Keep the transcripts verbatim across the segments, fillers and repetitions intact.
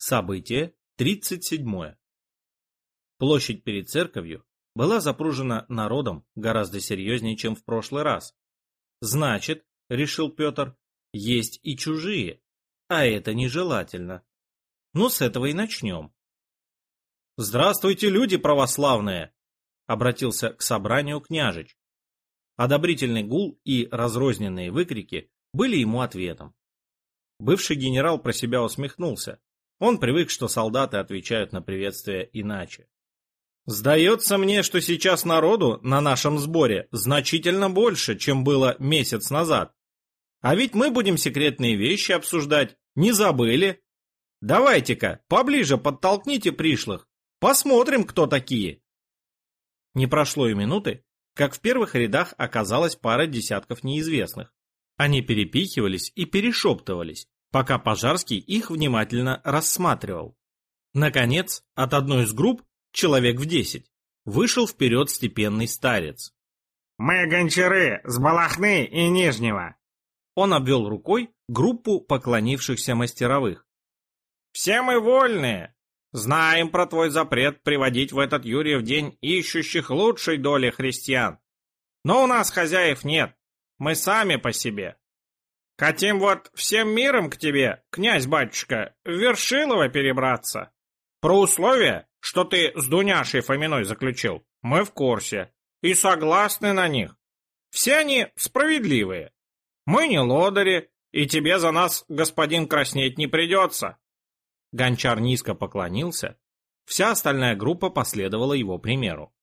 Событие тридцать седьмое. Площадь перед церковью была запружена народом гораздо серьезнее, чем в прошлый раз. Значит, решил Петр, есть и чужие, а это нежелательно. Ну, с этого и начнем. «Здравствуйте, люди православные!» — обратился к собранию княжич. Одобрительный гул и разрозненные выкрики были ему ответом. Бывший генерал про себя усмехнулся. Он привык, что солдаты отвечают на приветствие иначе. «Сдается мне, что сейчас народу на нашем сборе значительно больше, чем было месяц назад. А ведь мы будем секретные вещи обсуждать, не забыли? Давайте-ка, поближе подтолкните пришлых, посмотрим, кто такие». Не прошло и минуты, как в первых рядах оказалась пара десятков неизвестных. Они перепихивались и перешептывались, пока Пожарский их внимательно рассматривал. Наконец, от одной из групп, человек в десять, вышел вперед степенный старец. «Мы гончары с Балахны и Нижнего!» Он обвел рукой группу поклонившихся мастеровых. «Все мы вольные. Знаем про твой запрет приводить в этот Юрьев день ищущих лучшей доли христиан. Но у нас хозяев нет, мы сами по себе. Хотим вот всем миром к тебе, князь-батюшка, в Вершилово перебраться. Про условия, что ты с Дуняшей Фоминой заключил, мы в курсе и согласны на них. Все они справедливые. Мы не лодыри, и тебе за нас, господин, краснеть не придется». Гончар низко поклонился. Вся остальная группа последовала его примеру.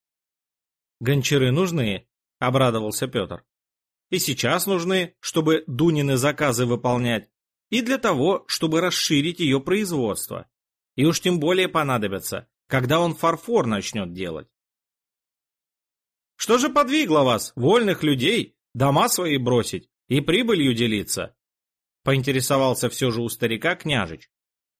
«Гончары нужны», — обрадовался Петр. «И сейчас нужны, чтобы Дунины заказы выполнять, и для того, чтобы расширить ее производство. И уж тем более понадобятся, когда он фарфор начнет делать». «Что же подвигло вас, вольных людей, дома свои бросить и прибылью делиться?» — поинтересовался все же у старика княжич.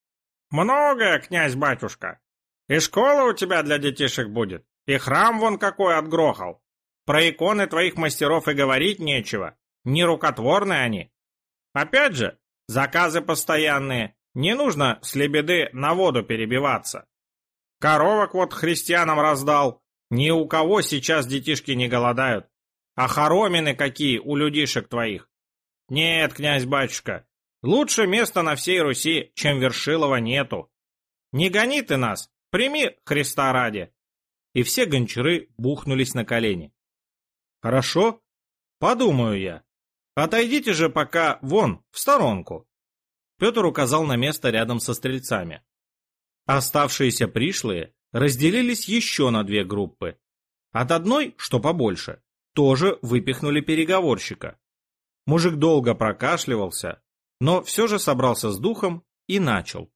«Многое, князь-батюшка. И школа у тебя для детишек будет, и храм вон какой отгрохал. Про иконы твоих мастеров и говорить нечего, не рукотворные они. Опять же, заказы постоянные, не нужно с лебеды на воду перебиваться. Коровок вот христианам раздал, ни у кого сейчас детишки не голодают, а хоромины какие у людишек твоих. Нет, князь-батюшка, лучше места на всей Руси, чем Вершилова, нету. Не гони ты нас, прими Христа ради». И все гончары бухнулись на колени. «Хорошо, подумаю я. Отойдите же пока вон, в сторонку». Петр указал на место рядом со стрельцами. Оставшиеся пришлые разделились еще на две группы. От одной, что побольше, тоже выпихнули переговорщика. Мужик долго прокашливался, но все же собрался с духом и начал.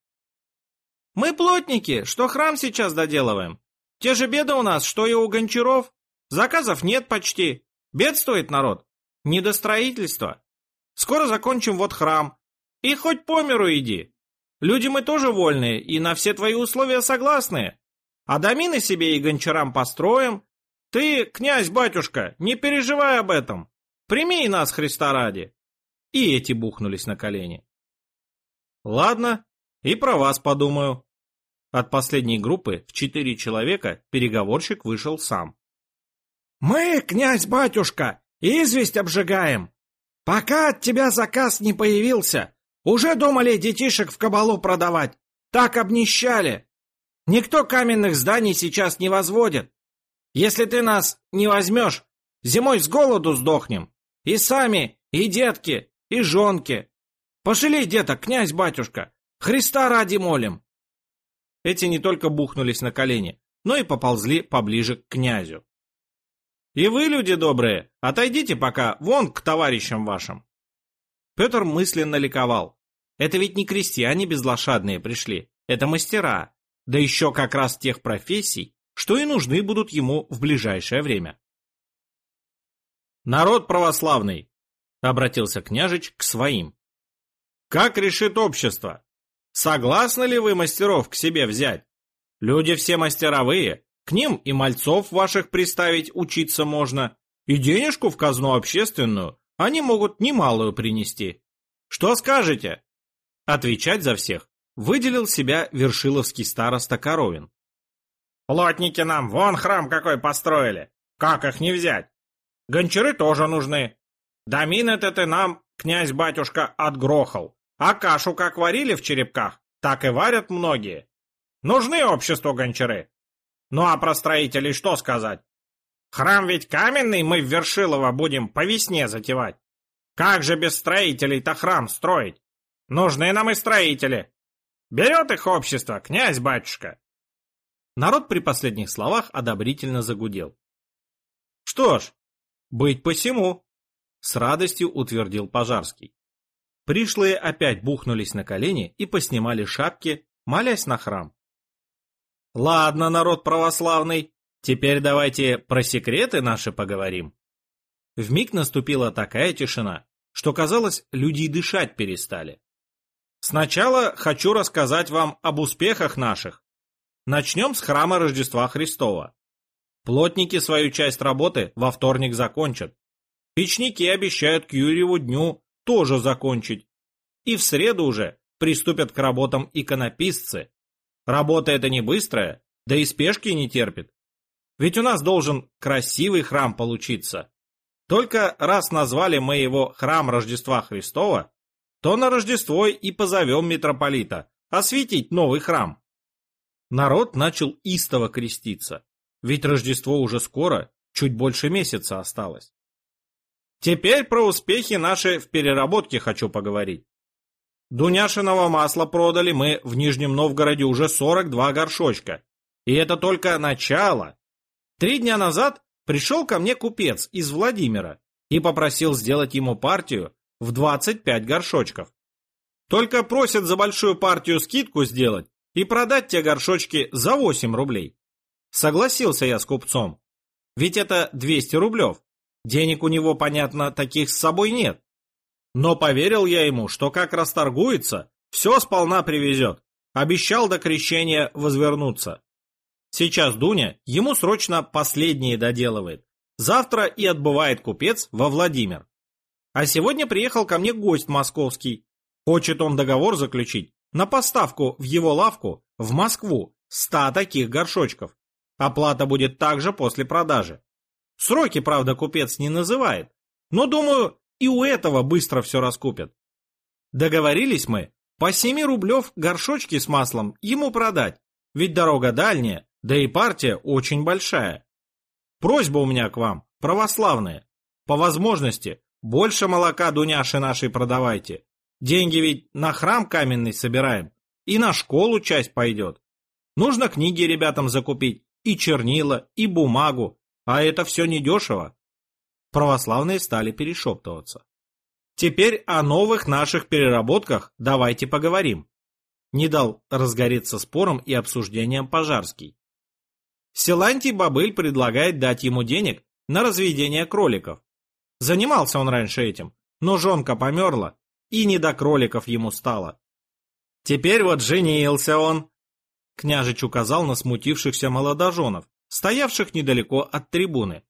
«Мы плотники, что храм сейчас доделываем. Те же беды у нас, что и у гончаров. Заказов нет почти. Бедствует народ. Не до строительства. Скоро закончим вот храм. И хоть по миру иди. Люди мы тоже вольные и на все твои условия согласны. А домины себе и гончарам построим. Ты, князь-батюшка, не переживай об этом. Прими и нас, Христа ради». И эти бухнулись на колени. «Ладно, и про вас подумаю». От последней группы в четыре человека переговорщик вышел сам. «Мы, князь-батюшка, известь обжигаем. Пока от тебя заказ не появился, уже думали детишек в кабалу продавать. Так обнищали. Никто каменных зданий сейчас не возводит. Если ты нас не возьмешь, зимой с голоду сдохнем. И сами, и детки, и жонки. Пожалей деток, князь-батюшка, Христа ради молим». Эти не только бухнулись на колени, но и поползли поближе к князю. «И вы, люди добрые, отойдите пока вон к товарищам вашим». Петр мысленно ликовал. Это ведь не крестьяне безлошадные пришли, это мастера, да еще как раз тех профессий, что и нужны будут ему в ближайшее время. «Народ православный», — обратился княжич к своим. «Как решит общество? Согласны ли вы мастеров к себе взять? Люди все мастеровые, к ним и мальцов ваших приставить учиться можно, и денежку в казну общественную они могут немалую принести. Что скажете?» Отвечать за всех выделил себя вершиловский староста Коровин. Плотники нам вон храм какой построили. Как их не взять? Гончары тоже нужны. Домин этот ты нам, князь-батюшка, отгрохал. А кашу как варили в черепках, так и варят многие. Нужны обществу гончары. Ну а про строителей что сказать? Храм ведь каменный мы в Вершилово будем по весне затевать. Как же без строителей-то храм строить? Нужны нам и строители. Берет их общество, князь-батюшка. Народ при последних словах одобрительно загудел. Что ж, быть посему, с радостью утвердил Пожарский. Пришлые опять бухнулись на колени и поснимали шапки, молясь на храм. Ладно, народ православный, теперь давайте про секреты наши поговорим. Вмиг наступила такая тишина, что, казалось, люди и дышать перестали. Сначала хочу рассказать вам об успехах наших. Начнем с храма Рождества Христова. Плотники свою часть работы во вторник закончат. Печники обещают к Юрьеву дню тоже закончить. И в среду уже приступят к работам иконописцы. Работа эта не быстрая, да и спешки не терпит. Ведь у нас должен красивый храм получиться. Только раз назвали мы его храм Рождества Христова, то на Рождество и позовем митрополита осветить новый храм. Народ начал истово креститься, ведь Рождество уже скоро, чуть больше месяца осталось. Теперь про успехи наши в переработке хочу поговорить. Дуняшиного масла продали мы в Нижнем Новгороде уже сорок два горшочка. И это только начало. Три дня назад пришел ко мне купец из Владимира и попросил сделать ему партию в двадцать пять горшочков. Только просят за большую партию скидку сделать и продать те горшочки за восемь рублей. Согласился я с купцом. Ведь это двести рублев. Денег у него, понятно, таких с собой нет. Но поверил я ему, что как расторгуется, все сполна привезет. Обещал до крещения возвернуться. Сейчас Дуня ему срочно последние доделывает. Завтра и отбывает купец во Владимир. А сегодня приехал ко мне гость московский. Хочет он договор заключить на поставку в его лавку в Москву ста таких горшочков. Оплата будет также после продажи. Сроки, правда, купец не называет, но, думаю, и у этого быстро все раскупят. Договорились мы по семи рублев горшочки с маслом ему продать, ведь дорога дальняя, да и партия очень большая. Просьба у меня к вам, православная, по возможности больше молока Дуняши нашей продавайте. Деньги ведь на храм каменный собираем, и на школу часть пойдет. Нужно книги ребятам закупить, и чернила, и бумагу, а это все недешево. Православные стали перешептываться. Теперь о новых наших переработках давайте поговорим. Не дал разгореться спором и обсуждением Пожарский. Силантий Бобыль предлагает дать ему денег на разведение кроликов. Занимался он раньше этим, но жонка померла, и не до кроликов ему стало. Теперь вот женился он. Княжич указал на смутившихся молодоженов, стоявших недалеко от трибуны.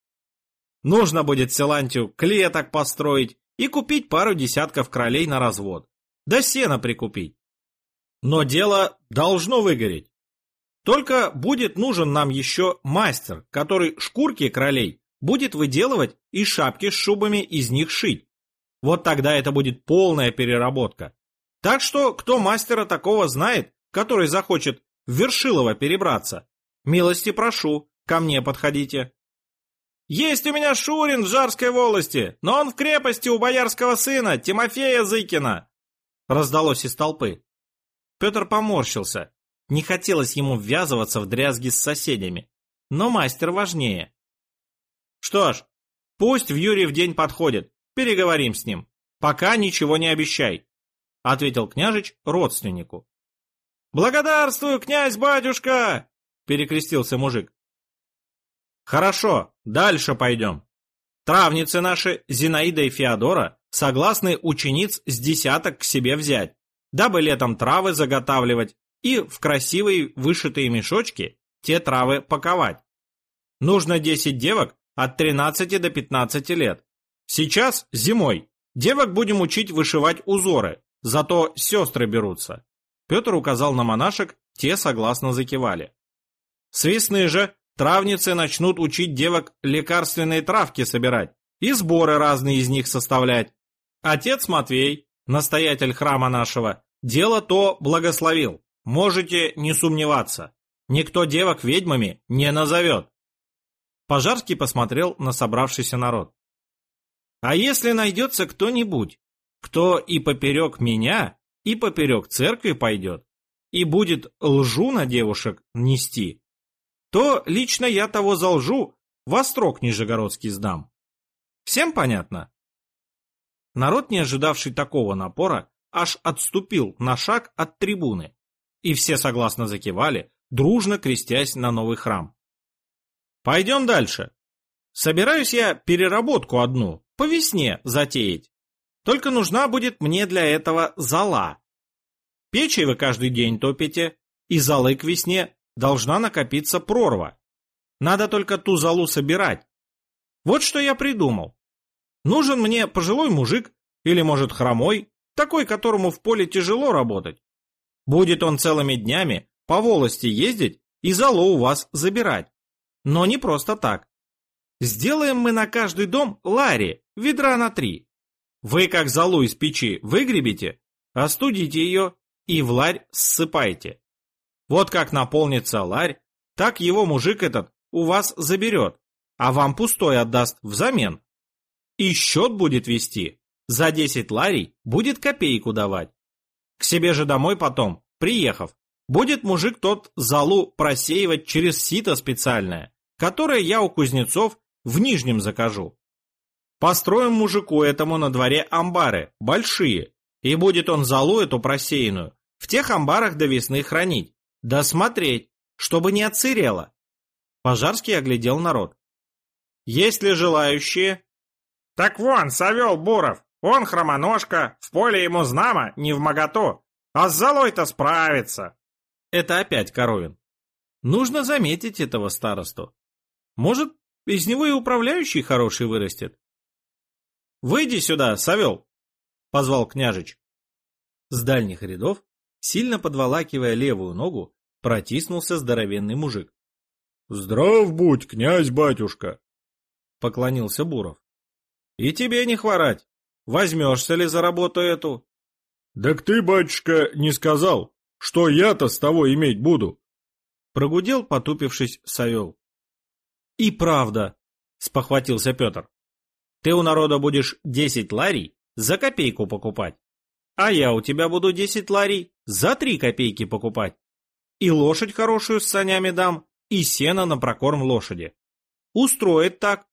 Нужно будет Силантию клеток построить и купить пару десятков кролей на развод, да сена прикупить. Но дело должно выгореть. Только будет нужен нам еще мастер, который шкурки кролей будет выделывать и шапки с шубами из них шить. Вот тогда это будет полная переработка. Так что, кто мастера такого знает, который захочет в Вершилово перебраться, милости прошу, ко мне подходите. Есть у меня Шурин в Жарской волости, но он в крепости у боярского сына, Тимофея Зыкина, раздалось из толпы. Петр поморщился. Не хотелось ему ввязываться в дрязги с соседями, но мастер важнее. Что ж, пусть в Юрьев день подходит, переговорим с ним. Пока ничего не обещай, ответил княжич родственнику. Благодарствую, князь-батюшка, перекрестился мужик. Хорошо, дальше пойдем. Травницы наши, Зинаида и Феодора, согласны учениц с десяток к себе взять, дабы летом травы заготавливать и в красивые вышитые мешочки те травы паковать. Нужно десять девок от тринадцати до пятнадцати лет. Сейчас, зимой, девок будем учить вышивать узоры, зато сестры берутся. Петр указал на монашек, те согласно закивали. С весны же травницы начнут учить девок лекарственные травки собирать и сборы разные из них составлять. Отец Матвей, настоятель храма нашего, дело то благословил. Можете не сомневаться. Никто девок ведьмами не назовет. Пожарский посмотрел на собравшийся народ. А если найдется кто-нибудь, кто и поперек меня, и поперек церкви пойдет, и будет лжу на девушек нести, то лично я того за лжу в острог нижегородский сдам. Всем понятно? Народ, не ожидавший такого напора, аж отступил на шаг от трибуны, и все согласно закивали, дружно крестясь на новый храм. Пойдем дальше. Собираюсь я переработку одну, по весне затеять. Только нужна будет мне для этого зола. Печи вы каждый день топите, и золы к весне должна накопиться прорва. Надо только ту золу собирать. Вот что я придумал. Нужен мне пожилой мужик, или, может, хромой, такой, которому в поле тяжело работать. Будет он целыми днями по волости ездить и золу у вас забирать. Но не просто так. Сделаем мы на каждый дом лари, ведра на три. Вы, как золу из печи, выгребете, остудите ее и в ларь ссыпайте. Вот как наполнится ларь, так его мужик этот у вас заберет, а вам пустой отдаст взамен. И счет будет вести. За десять ларей будет копейку давать. К себе же домой потом, приехав, будет мужик тот золу просеивать через сито специальное, которое я у кузнецов в Нижнем закажу. Построим мужику этому на дворе амбары, большие, и будет он золу эту просеянную в тех амбарах до весны хранить, да смотреть, чтобы не отсырело. Пожарский оглядел народ. Есть ли желающие? Так вон, Савел Буров, он хромоножка, в поле ему знамо, не вмоготу, а с золой-то справится. Это опять Коровин. Нужно заметить этого старосту. Может, из него и управляющий хороший вырастет. «Выйди сюда, Савел!» — позвал княжич. С дальних рядов, сильно подволакивая левую ногу, протиснулся здоровенный мужик. «Здрав будь, князь-батюшка!» — поклонился Буров. «И тебе не хворать. Возьмешься ли за работу эту?» «Так ты, батюшка, не сказал, что я-то с того иметь буду!» Прогудел, потупившись, Савел. «И правда!» — спохватился Петр. «Ты у народа будешь десять ларей за копейку покупать, а я у тебя буду десять ларей за три копейки покупать. И лошадь хорошую с санями дам, и сено на прокорм лошади. Устроит так».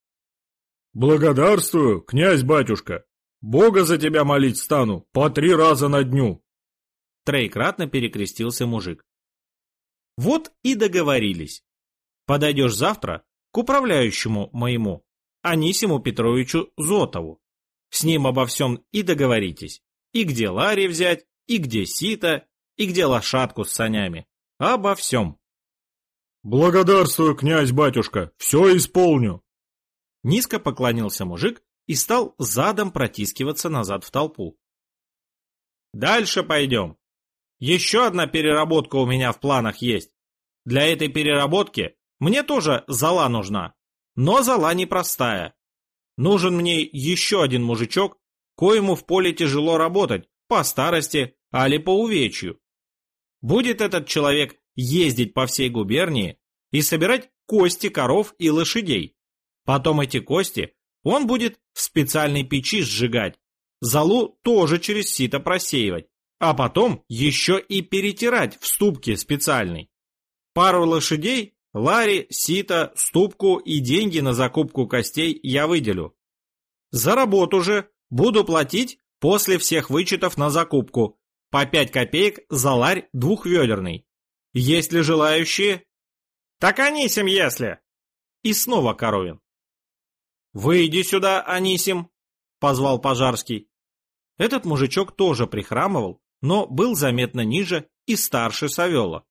«Благодарствую, князь-батюшка! Бога за тебя молить стану по три раза на дню!» Троекратно перекрестился мужик. «Вот и договорились. Подойдешь завтра к управляющему моему, Анисиму Петровичу Зотову. С ним обо всем и договоритесь. И где лари взять, и где сито, и где лошадку с санями. Обо всем». «Благодарствую, князь-батюшка, все исполню!» Низко поклонился мужик и стал задом протискиваться назад в толпу. «Дальше пойдем. Еще одна переработка у меня в планах есть. Для этой переработки мне тоже зола нужна, но зола непростая. Нужен мне еще один мужичок, коему в поле тяжело работать, по старости, али по увечью. Будет этот человек ездить по всей губернии и собирать кости коров и лошадей. Потом эти кости он будет в специальной печи сжигать, золу тоже через сито просеивать, а потом еще и перетирать в ступке специальной. Пару лошадей, лари, сито, ступку и деньги на закупку костей я выделю. За работу же буду платить после всех вычетов на закупку по пять копеек за ларь двухведерный. Есть ли желающие? Так Анисим, если. И снова Коровин. «Выйди сюда, Анисим!» — позвал Пожарский. Этот мужичок тоже прихрамывал, но был заметно ниже и старше Савела.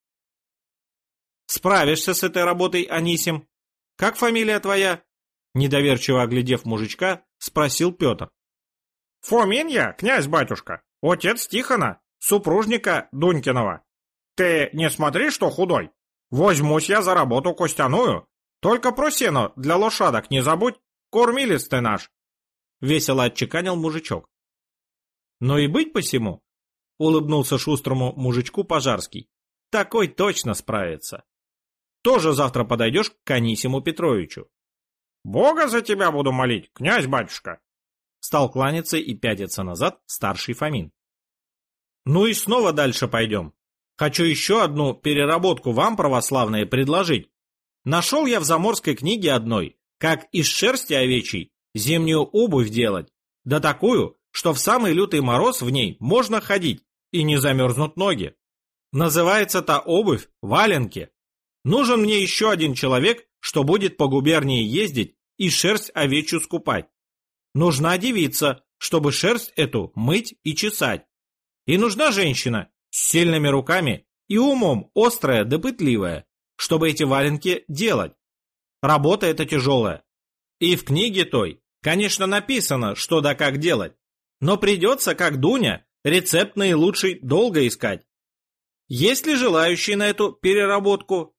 «Справишься с этой работой, Анисим? Как фамилия твоя?» Недоверчиво оглядев мужичка, спросил Петр. «Фомин я, князь-батюшка, отец Тихона, супружника Дунькиного. Ты не смотри, что худой. Возьмусь я за работу костяную. Только про сено для лошадок не забудь, кормилец ты наш. Весело отчеканил мужичок. Но и быть посему, улыбнулся шустрому мужичку Пожарский. Такой точно справится. Тоже завтра подойдешь к Анисиму Петровичу. Бога за тебя буду молить, князь-батюшка. Стал кланяться и пятиться назад старший Фомин. Ну и снова дальше пойдем. Хочу еще одну переработку вам, православные, предложить. Нашел я в заморской книге одной, как из шерсти овечьей зимнюю обувь делать. Да такую, что в самый лютый мороз в ней можно ходить, и не замерзнут ноги. Называется та обувь валенки. Нужен мне еще один человек, что будет по губернии ездить и шерсть овечью скупать. Нужна девица, чтобы шерсть эту мыть и чесать. И нужна женщина с сильными руками и умом острая да пытливая, чтобы эти валенки делать. Работа эта тяжелая. И в книге той, конечно, написано, что да как делать, но придется, как Дуня, рецепт наилучший долго искать. Есть ли желающие на эту переработку?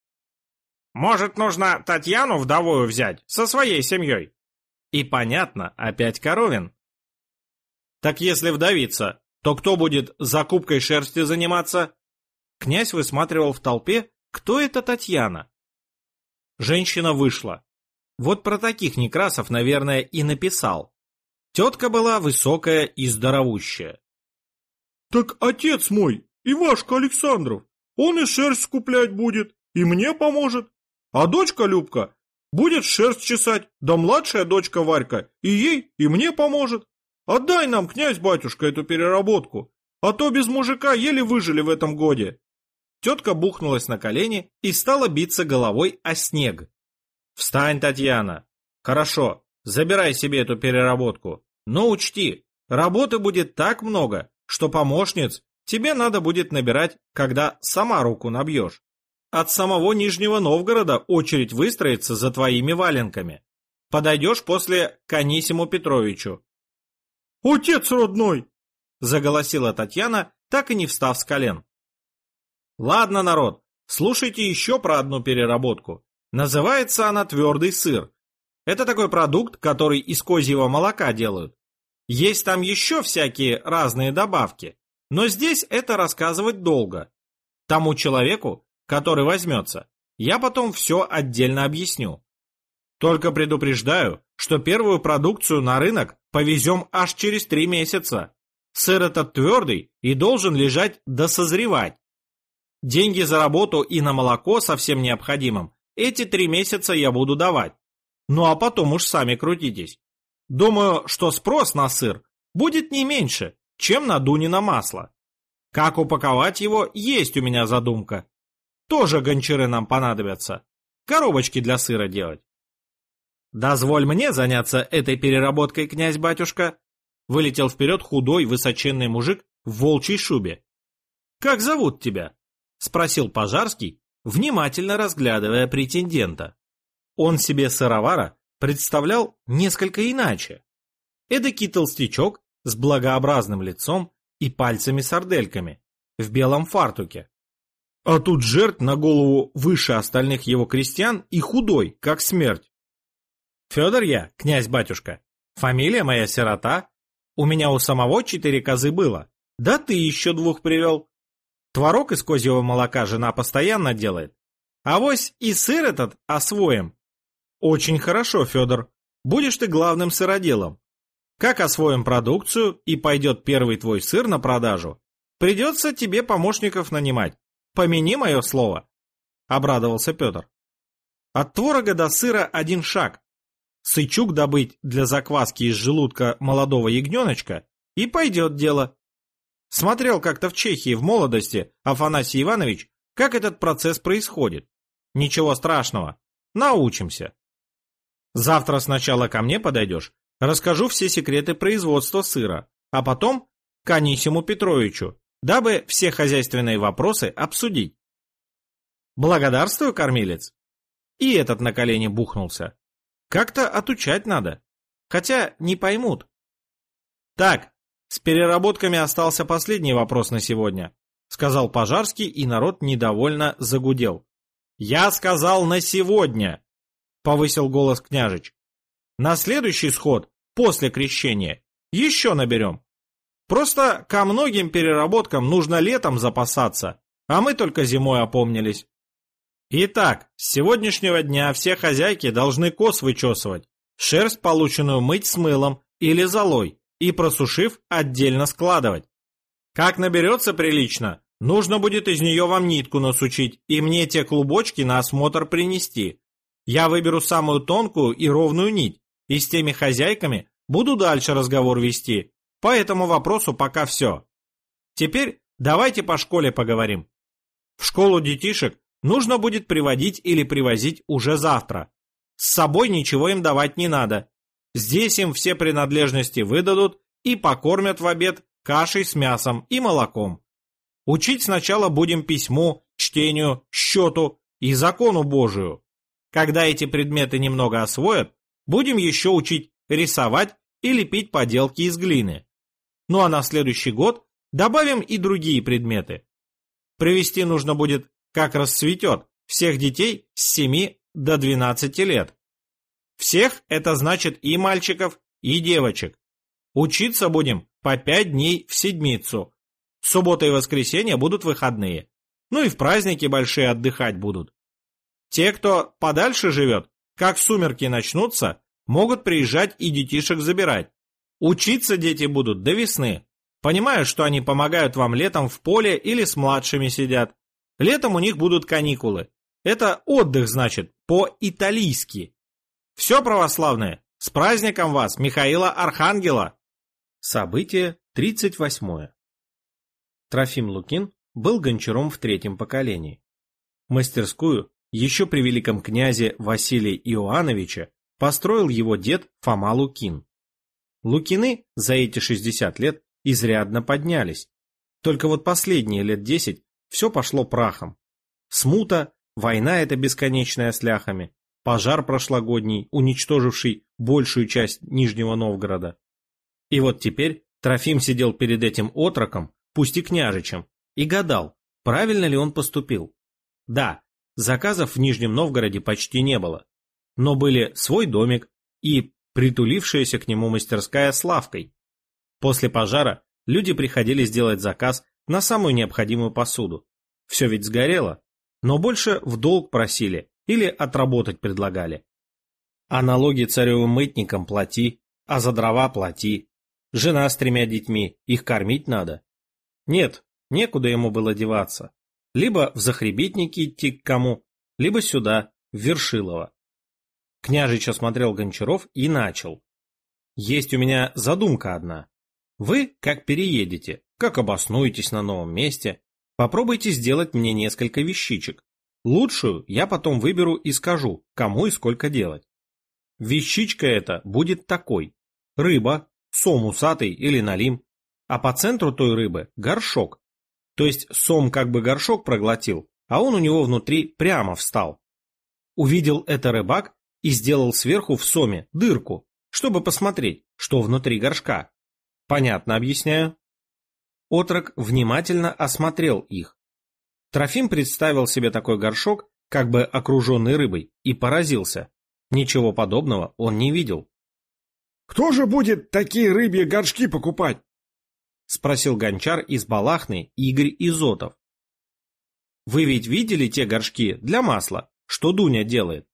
Может, нужно Татьяну вдовую взять со своей семьей? И понятно, опять Коровин. Так если вдовица, то кто будет закупкой шерсти заниматься? Князь высматривал в толпе, кто это Татьяна. Женщина вышла. Вот про таких Некрасов, наверное, и написал. Тетка была высокая и здоровущая. Так отец мой, Ивашка Александров, он и шерсть скуплять будет, и мне поможет. А дочка Любка будет шерсть чесать, да младшая дочка Варька и ей, и мне поможет. Отдай нам, князь-батюшка, эту переработку, а то без мужика еле выжили в этом годе. Тетка бухнулась на колени и стала биться головой о снег. Встань, Татьяна. Хорошо, забирай себе эту переработку. Но учти, работы будет так много, что помощниц тебе надо будет набирать, когда сама руку набьешь. От самого Нижнего Новгорода очередь выстроится за твоими валенками. Подойдешь после к Анисиму Петровичу. «Отец родной!» — заголосила Татьяна, так и не встав с колен. Ладно, народ, слушайте еще про одну переработку. Называется она твердый сыр. Это такой продукт, который из козьего молока делают. Есть там еще всякие разные добавки, но здесь это рассказывать долго. Тому человеку, который возьмется, я потом все отдельно объясню. Только предупреждаю, что первую продукцию на рынок повезем аж через три месяца. Сыр этот твердый и должен лежать досозревать. Деньги за работу и на молоко со всем необходимым эти три месяца я буду давать. Ну а потом уж сами крутитесь. Думаю, что спрос на сыр будет не меньше, чем на Дунино масло. Как упаковать его, есть у меня задумка. Тоже гончары нам понадобятся. Коробочки для сыра делать. Дозволь мне заняться этой переработкой, князь-батюшка. Вылетел вперед худой, высоченный мужик в волчьей шубе. Как зовут тебя? Спросил Пожарский, внимательно разглядывая претендента. Он себе сыровара представлял несколько иначе. Эдакий толстячок с благообразным лицом и пальцами-сардельками в белом фартуке. А тут жертв на голову выше остальных его крестьян и худой, как смерть. Федор я, князь-батюшка. Фамилия моя Сирота. У меня у самого четыре козы было. Да ты еще двух привел. Творог из козьего молока жена постоянно делает. Авось и сыр этот освоим. Очень хорошо, Федор. Будешь ты главным сыроделом. Как освоим продукцию и пойдет первый твой сыр на продажу, придется тебе помощников нанимать. Помяни мое слово. Обрадовался Петр. От творога до сыра один шаг. Сычук добыть для закваски из желудка молодого ягненочка, и пойдет дело. Смотрел как-то в Чехии в молодости Афанасий Иванович, как этот процесс происходит. Ничего страшного, научимся. Завтра сначала ко мне подойдешь, расскажу все секреты производства сыра, а потом к Анисиму Петровичу, дабы все хозяйственные вопросы обсудить. Благодарствую, кормилец. И этот на колени бухнулся. Как-то отучать надо, хотя не поймут. Так, С переработками остался последний вопрос на сегодня, сказал Пожарский, и народ недовольно загудел. Я сказал на сегодня, повысил голос княжич. На следующий сход, после крещения, еще наберем. Просто ко многим переработкам нужно летом запасаться, а мы только зимой опомнились. Итак, с сегодняшнего дня все хозяйки должны коз вычесывать, шерсть, полученную, мыть с мылом или золой и, просушив, отдельно складывать. Как наберется прилично, нужно будет из нее вам нитку насучить и мне те клубочки на осмотр принести. Я выберу самую тонкую и ровную нить, и с теми хозяйками буду дальше разговор вести. По этому вопросу пока все. Теперь давайте по школе поговорим. В школу детишек нужно будет приводить или привозить уже завтра. С собой ничего им давать не надо. Здесь им все принадлежности выдадут и покормят в обед кашей с мясом и молоком. Учить сначала будем письму, чтению, счету и закону Божию. Когда эти предметы немного освоят, будем еще учить рисовать и лепить поделки из глины. Ну а на следующий год добавим и другие предметы. Привести нужно будет, как расцветет, всех детей с семи до двенадцати лет. Всех это значит и мальчиков, и девочек. Учиться будем по пять дней в седмицу. Суббота и воскресенье будут выходные. Ну и в праздники большие отдыхать будут. Те, кто подальше живет, как сумерки начнутся, могут приезжать и детишек забирать. Учиться дети будут до весны. Понимаю, что они помогают вам летом в поле или с младшими сидят. Летом у них будут каникулы. Это отдых, значит, по-италийски. Все, православные, с праздником вас, Михаила Архангела! Событие тридцать восьмое. Трофим Лукин был гончаром в третьем поколении. Мастерскую еще при великом князе Василии Иоановиче построил его дед Фома Лукин. Лукины за эти шестьдесят лет изрядно поднялись. Только вот последние лет десять все пошло прахом. Смута, война эта бесконечная с ляхами, пожар прошлогодний, уничтоживший большую часть Нижнего Новгорода. И вот теперь Трофим сидел перед этим отроком, пусть и княжичем, и гадал, правильно ли он поступил. Да, заказов в Нижнем Новгороде почти не было, но были свой домик и притулившаяся к нему мастерская с лавкой. После пожара люди приходили сделать заказ на самую необходимую посуду. Все ведь сгорело, но больше в долг просили или отработать предлагали. А налоги царевым мытникам плати, а за дрова плати. Жена с тремя детьми, их кормить надо. Нет, некуда ему было деваться. Либо в захребетники идти к кому, либо сюда, в Вершилово. Княжич осмотрел гончаров и начал. Есть у меня задумка одна. Вы, как переедете, как обоснуетесь на новом месте, попробуйте сделать мне несколько вещичек. Лучшую я потом выберу и скажу, кому и сколько делать. Вещичка эта будет такой. Рыба, сом усатый или налим, а по центру той рыбы горшок. То есть сом как бы горшок проглотил, а он у него внутри прямо встал. Увидел это рыбак и сделал сверху в соме дырку, чтобы посмотреть, что внутри горшка. Понятно объясняю? Отрок внимательно осмотрел их. Трофим представил себе такой горшок, как бы окруженный рыбой, и поразился. Ничего подобного он не видел. «Кто же будет такие рыбьи горшки покупать?» — спросил гончар из Балахны Игорь Изотов. «Вы ведь видели те горшки для масла, что Дуня делает?»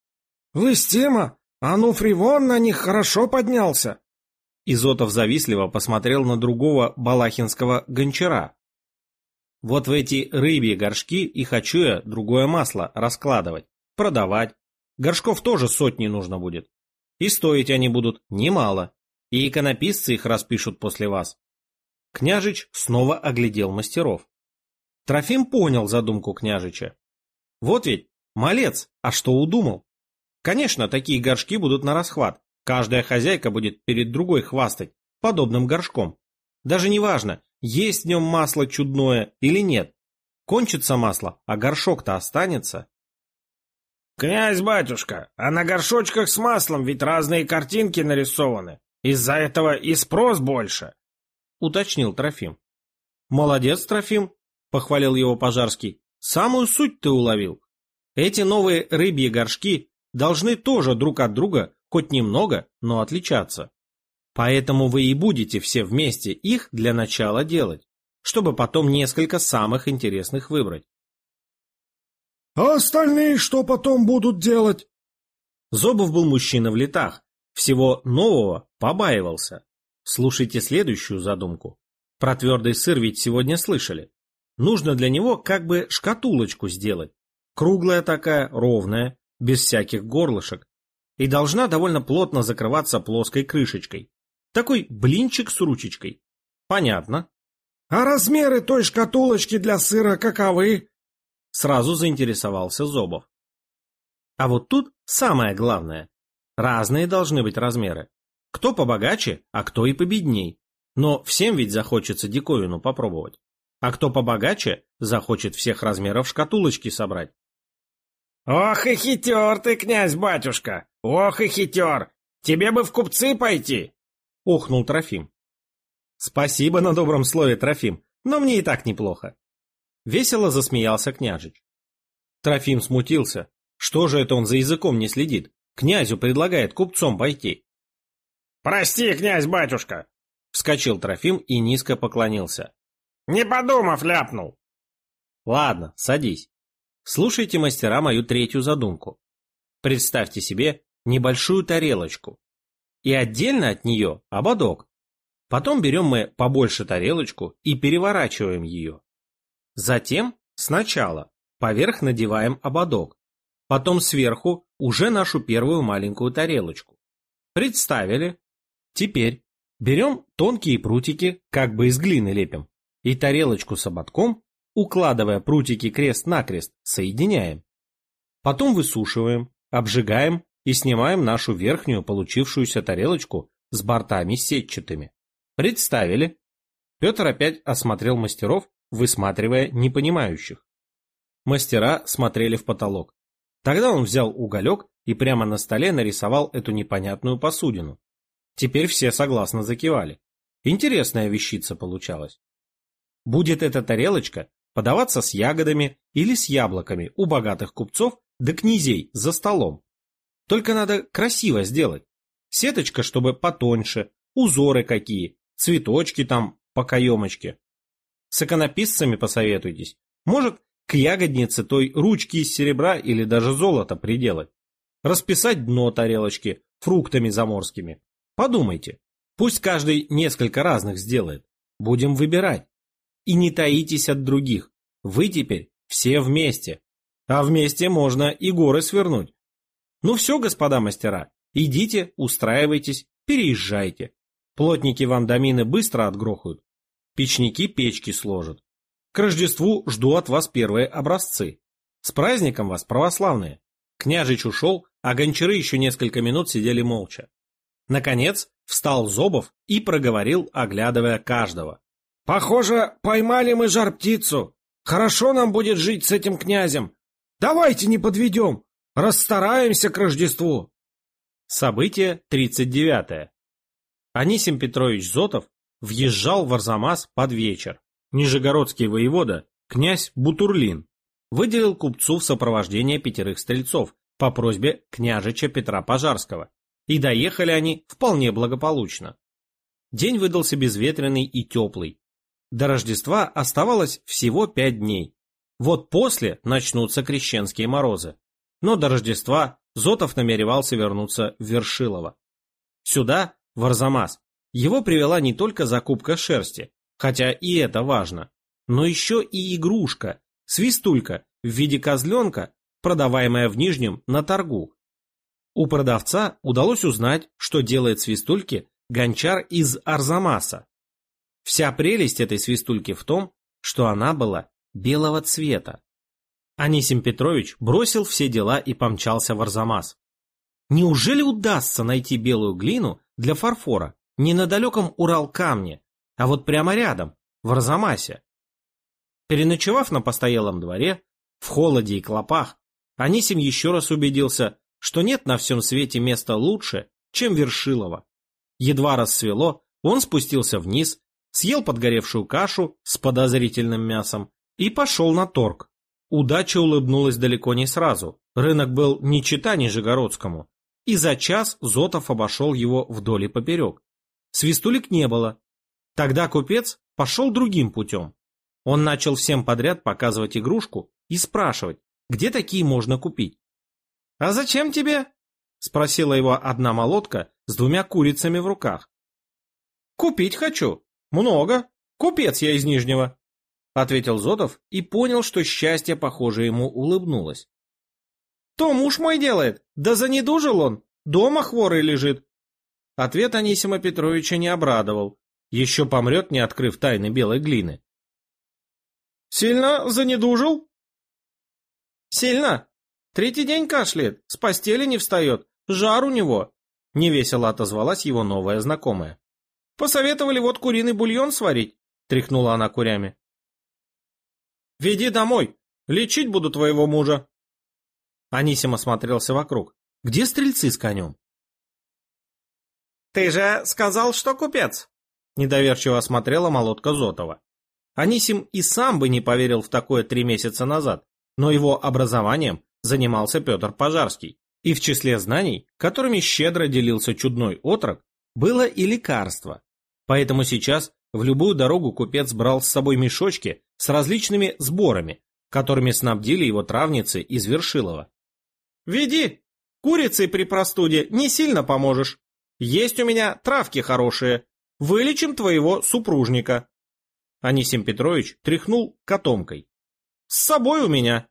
«Лыстема, Ануфрий вон на них хорошо поднялся!» Изотов завистливо посмотрел на другого балахинского гончара. «Вот в эти рыбьи горшки и хочу я другое масло раскладывать, продавать. Горшков тоже сотни нужно будет. И стоить они будут немало, и иконописцы их распишут после вас». Княжич снова оглядел мастеров. Трофим понял задумку княжича. Вот ведь малец, а что удумал? Конечно, такие горшки будут на расхват. Каждая хозяйка будет перед другой хвастать подобным горшком. Даже не важно, есть в нем масло чудное или нет. Кончится масло, а горшок-то останется. «Князь-батюшка, а на горшочках с маслом ведь разные картинки нарисованы. Из-за этого и спрос больше». уточнил Трофим. Молодец, Трофим, похвалил его Пожарский. Самую суть ты уловил. Эти новые рыбьи горшки должны тоже друг от друга хоть немного, но отличаться. Поэтому вы и будете все вместе их для начала делать, чтобы потом несколько самых интересных выбрать. А остальные что потом будут делать? Зобов был мужчина в летах, всего нового побаивался. Слушайте следующую задумку. Про твердый сыр ведь сегодня слышали. Нужно для него как бы шкатулочку сделать. Круглая такая, ровная, без всяких горлышек. И должна довольно плотно закрываться плоской крышечкой. Такой блинчик с ручечкой. Понятно. А размеры той шкатулочки для сыра каковы? Сразу заинтересовался Зобов. А вот тут самое главное. Разные должны быть размеры. Кто побогаче, а кто и победней. Но всем ведь захочется диковину попробовать. А кто побогаче, захочет всех размеров шкатулочки собрать. Ох и хитер ты, князь-батюшка! Ох и хитер! Тебе бы в купцы пойти! Охнул Трофим. Спасибо на добром слове, Трофим, но мне и так неплохо. Весело засмеялся княжич. Трофим смутился. Что же это он за языком не следит? Князю предлагает купцом пойти. Прости, князь-батюшка! Вскочил Трофим и низко поклонился. Не подумав, ляпнул. Ладно, садись. Слушайте, мастера, мою третью задумку. Представьте себе небольшую тарелочку. И отдельно от нее ободок. Потом берем мы побольше тарелочку и переворачиваем ее. Затем сначала поверх надеваем ободок. Потом сверху уже нашу первую маленькую тарелочку. Представили? Теперь берем тонкие прутики, как бы из глины лепим, и тарелочку с ободком, укладывая прутики крест-накрест, соединяем. Потом высушиваем, обжигаем и снимаем нашу верхнюю получившуюся тарелочку с бортами сетчатыми. Представили? Петр опять осмотрел мастеров, высматривая непонимающих. Мастера смотрели в потолок. Тогда он взял уголек и прямо на столе нарисовал эту непонятную посудину. Теперь все согласно закивали. Интересная вещица получалась. Будет эта тарелочка подаваться с ягодами или с яблоками у богатых купцов да князей за столом. Только надо красиво сделать. Сеточка, чтобы потоньше, узоры какие, цветочки там по каемочке. С иконописцами посоветуйтесь. Может, к ягоднице той ручки из серебра или даже золота приделать. Расписать дно тарелочки фруктами заморскими. Подумайте. Пусть каждый несколько разных сделает. Будем выбирать. И не таитесь от других. Вы теперь все вместе. А вместе можно и горы свернуть. Ну все, господа мастера, идите, устраивайтесь, переезжайте. Плотники вам домины быстро отгрохают. Печники печки сложат. К Рождеству жду от вас первые образцы. С праздником вас, православные. Княжич ушел, а гончары еще несколько минут сидели молча. Наконец встал Зобов и проговорил, оглядывая каждого. Похоже, поймали мы жар-птицу. Хорошо нам будет жить с этим князем. Давайте не подведем. Расстараемся к Рождеству. Событие тридцать девятое. Анисим Петрович Зотов въезжал в Арзамас под вечер. Нижегородский воевода, князь Бутурлин, выделил купцу в сопровождение пятерых стрельцов по просьбе княжича Петра Пожарского, и доехали они вполне благополучно. День выдался безветренный и теплый. До Рождества оставалось всего пять дней. Вот после начнутся крещенские морозы. Но до Рождества Зотов намеревался вернуться в Вершилово. Сюда, в Арзамас, его привела не только закупка шерсти, хотя и это важно, но еще и игрушка, свистулька в виде козленка, продаваемая в Нижнем на торгу. У продавца удалось узнать, что делает свистульки гончар из Арзамаса. Вся прелесть этой свистульки в том, что она была белого цвета. Анисим Петрович бросил все дела и помчался в Арзамас. Неужели удастся найти белую глину для фарфора не на далеком Урал-камне, а вот прямо рядом, в Арзамасе? Переночевав на постоялом дворе, в холоде и клопах, Анисим еще раз убедился, что нет на всем свете места лучше, чем Вершилово. Едва рассвело, он спустился вниз, съел подгоревшую кашу с подозрительным мясом и пошел на торг. Удача улыбнулась далеко не сразу. Рынок был не чета Нижегородскому, и за час Зотов обошел его вдоль и поперек. Свистулек не было. Тогда купец пошел другим путем. Он начал всем подряд показывать игрушку и спрашивать, где такие можно купить. «А зачем тебе?» — спросила его одна молотка с двумя курицами в руках. «Купить хочу. Много. Купец я из Нижнего», — ответил Зотов и понял, что счастье, похоже, ему улыбнулось. «То муж мой делает, да занедужил он, дома хворый лежит». Ответ Анисима Петровича не обрадовал. Еще помрет, не открыв тайны белой глины. «Сильно занедужил?» «Сильно. Третий день кашляет, с постели не встает, жар у него», — невесело отозвалась его новая знакомая. «Посоветовали вот куриный бульон сварить», — тряхнула она курями. «Веди домой, лечить буду твоего мужа». Анисим осмотрелся вокруг. «Где стрельцы с конем?» «Ты же сказал, что купец», — недоверчиво осмотрела молотка Зотова. Анисим и сам бы не поверил в такое три месяца назад, но его образованием занимался Петр Пожарский, и в числе знаний, которыми щедро делился чудной отрок, было и лекарство. Поэтому сейчас в любую дорогу купец брал с собой мешочки с различными сборами, которыми снабдили его травницы из Вершилова. «Веди, курицей при простуде не сильно поможешь. Есть у меня травки хорошие, вылечим твоего супружника». Анисим Петрович тряхнул котомкой. «С собой у меня».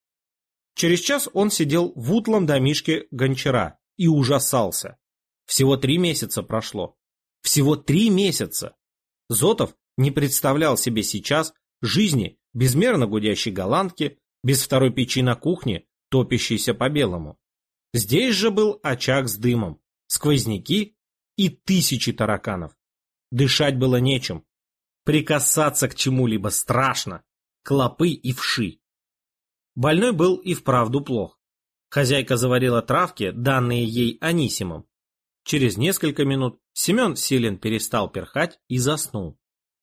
Через час он сидел в утлом домишке гончара и ужасался. Всего три месяца прошло. Всего три месяца. Зотов не представлял себе сейчас жизни безмерно гудящей голландки, без второй печи на кухне, топящейся по-белому. Здесь же был очаг с дымом, сквозняки и тысячи тараканов. Дышать было нечем. Прикасаться к чему-либо страшно. Клопы и вши. Больной был и вправду плох. Хозяйка заварила травки, данные ей Анисимом. Через несколько минут Семен Силин перестал перхать и заснул.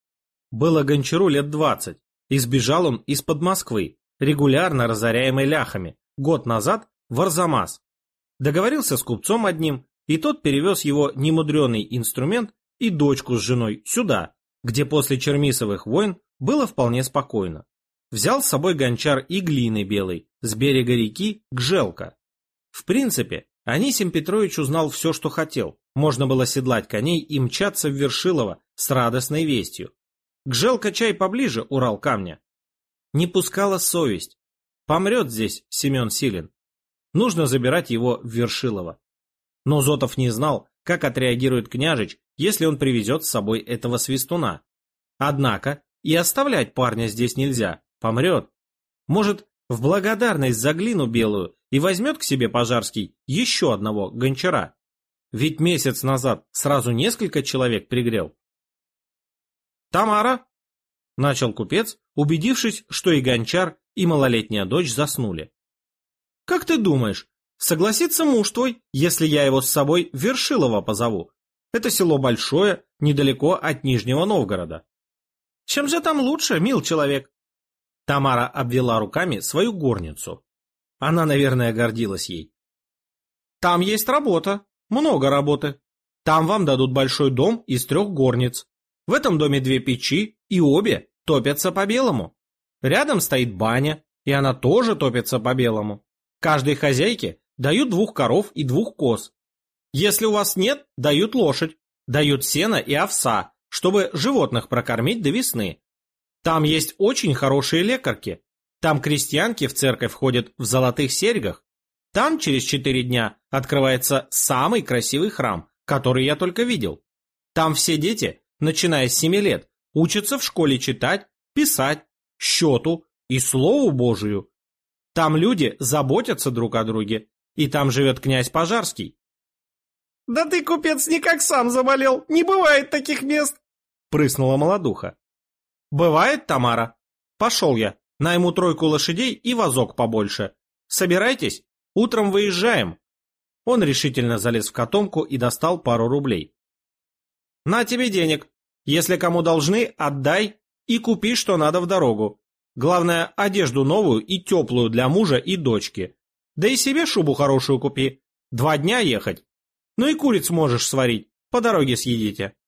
Было гончару лет двадцать, и сбежал он из-под Москвы, регулярно разоряемой ляхами, год назад в Арзамас. Договорился с купцом одним, и тот перевез его немудреный инструмент и дочку с женой сюда, где после Чермисовых войн было вполне спокойно. Взял с собой гончар и глины белой с берега реки Гжелка. В принципе, Анисим Петрович узнал все, что хотел. Можно было седлать коней и мчаться в Вершилово с радостной вестью. Гжелка чай поближе, Урал камня. Не пускала совесть. Помрет здесь Семен Силин. Нужно забирать его в Вершилово. Но Зотов не знал, как отреагирует княжич, если он привезет с собой этого свистуна. Однако и оставлять парня здесь нельзя, помрет. Может, в благодарность за глину белую и возьмет к себе Пожарский еще одного гончара. Ведь месяц назад сразу несколько человек пригрел. «Тамара!» — начал купец, убедившись, что и гончар, и малолетняя дочь заснули. «Как ты думаешь, согласится муж твой, если я его с собой в Вершилово позову? Это село большое, недалеко от Нижнего Новгорода». «Чем же там лучше, мил человек?» Тамара обвела руками свою горницу. Она, наверное, гордилась ей. «Там есть работа, много работы. Там вам дадут большой дом из трех горниц. В этом доме две печи, и обе топятся по-белому. Рядом стоит баня, и она тоже топится по-белому. Каждой хозяйке дают двух коров и двух коз. Если у вас нет, дают лошадь, дают сено и овса, чтобы животных прокормить до весны. Там есть очень хорошие лекарки. Там крестьянки в церковь ходят в золотых серьгах. Там через четыре дня открывается самый красивый храм, который я только видел. Там все дети, начиная с семи лет, учатся в школе читать, писать, счету и Слову Божию. Там люди заботятся друг о друге, и там живет князь Пожарский». «Да ты, купец, никак сам заболел, не бывает таких мест!» — прыснула молодуха. «Бывает, Тамара. Пошел я, найму тройку лошадей и вазок побольше. Собирайтесь, утром выезжаем». Он решительно залез в котомку и достал пару рублей. «На тебе денег. Если кому должны, отдай и купи, что надо в дорогу. Главное, одежду новую и теплую для мужа и дочки. Да и себе шубу хорошую купи. Два дня ехать. Ну и куриц можешь сварить, по дороге съедите.